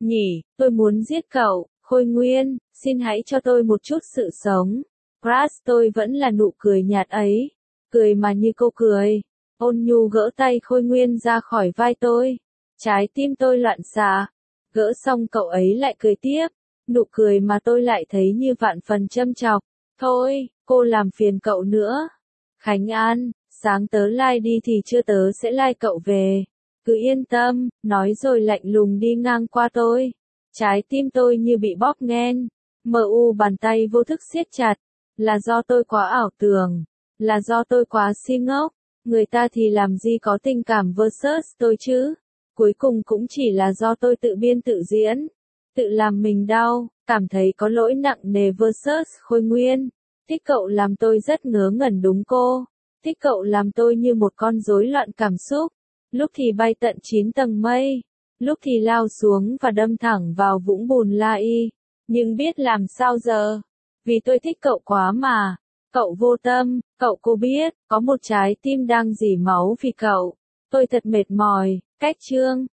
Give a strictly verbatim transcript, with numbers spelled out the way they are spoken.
nhỉ, tôi muốn giết cậu, Khôi Nguyên, xin hãy cho tôi một chút sự sống. Crush tôi vẫn là nụ cười nhạt ấy, cười mà như cô cười. Ôn nhu gỡ tay Khôi Nguyên ra khỏi vai tôi. Trái tim tôi loạn xạ. Gỡ xong cậu ấy lại cười tiếp. Nụ cười mà tôi lại thấy như vạn phần châm chọc. Thôi, cô làm phiền cậu nữa. Khánh An, sáng tớ lai đi thì trưa tớ sẽ lai cậu về. Cứ yên tâm, nói rồi lạnh lùng đi ngang qua tôi. Trái tim tôi như bị bóp nghẹn. Mờ u bàn tay vô thức siết chặt. Là do tôi quá ảo tưởng. Là do tôi quá si ngốc. Người ta thì làm gì có tình cảm versus tôi chứ. Cuối cùng cũng chỉ là do tôi tự biên tự diễn. Tự làm mình đau, cảm thấy có lỗi nặng nề versus Khôi Nguyên. Thích cậu làm tôi rất ngớ ngẩn đúng cô. Thích cậu làm tôi như một con rối loạn cảm xúc. Lúc thì bay tận chín tầng mây. Lúc thì lao xuống và đâm thẳng vào vũng bùn Lai. Nhưng biết làm sao giờ. Vì tôi thích cậu quá mà. Cậu vô tâm, cậu cô biết, có một trái tim đang rỉ máu vì cậu. Tôi thật mệt mỏi, cách chương.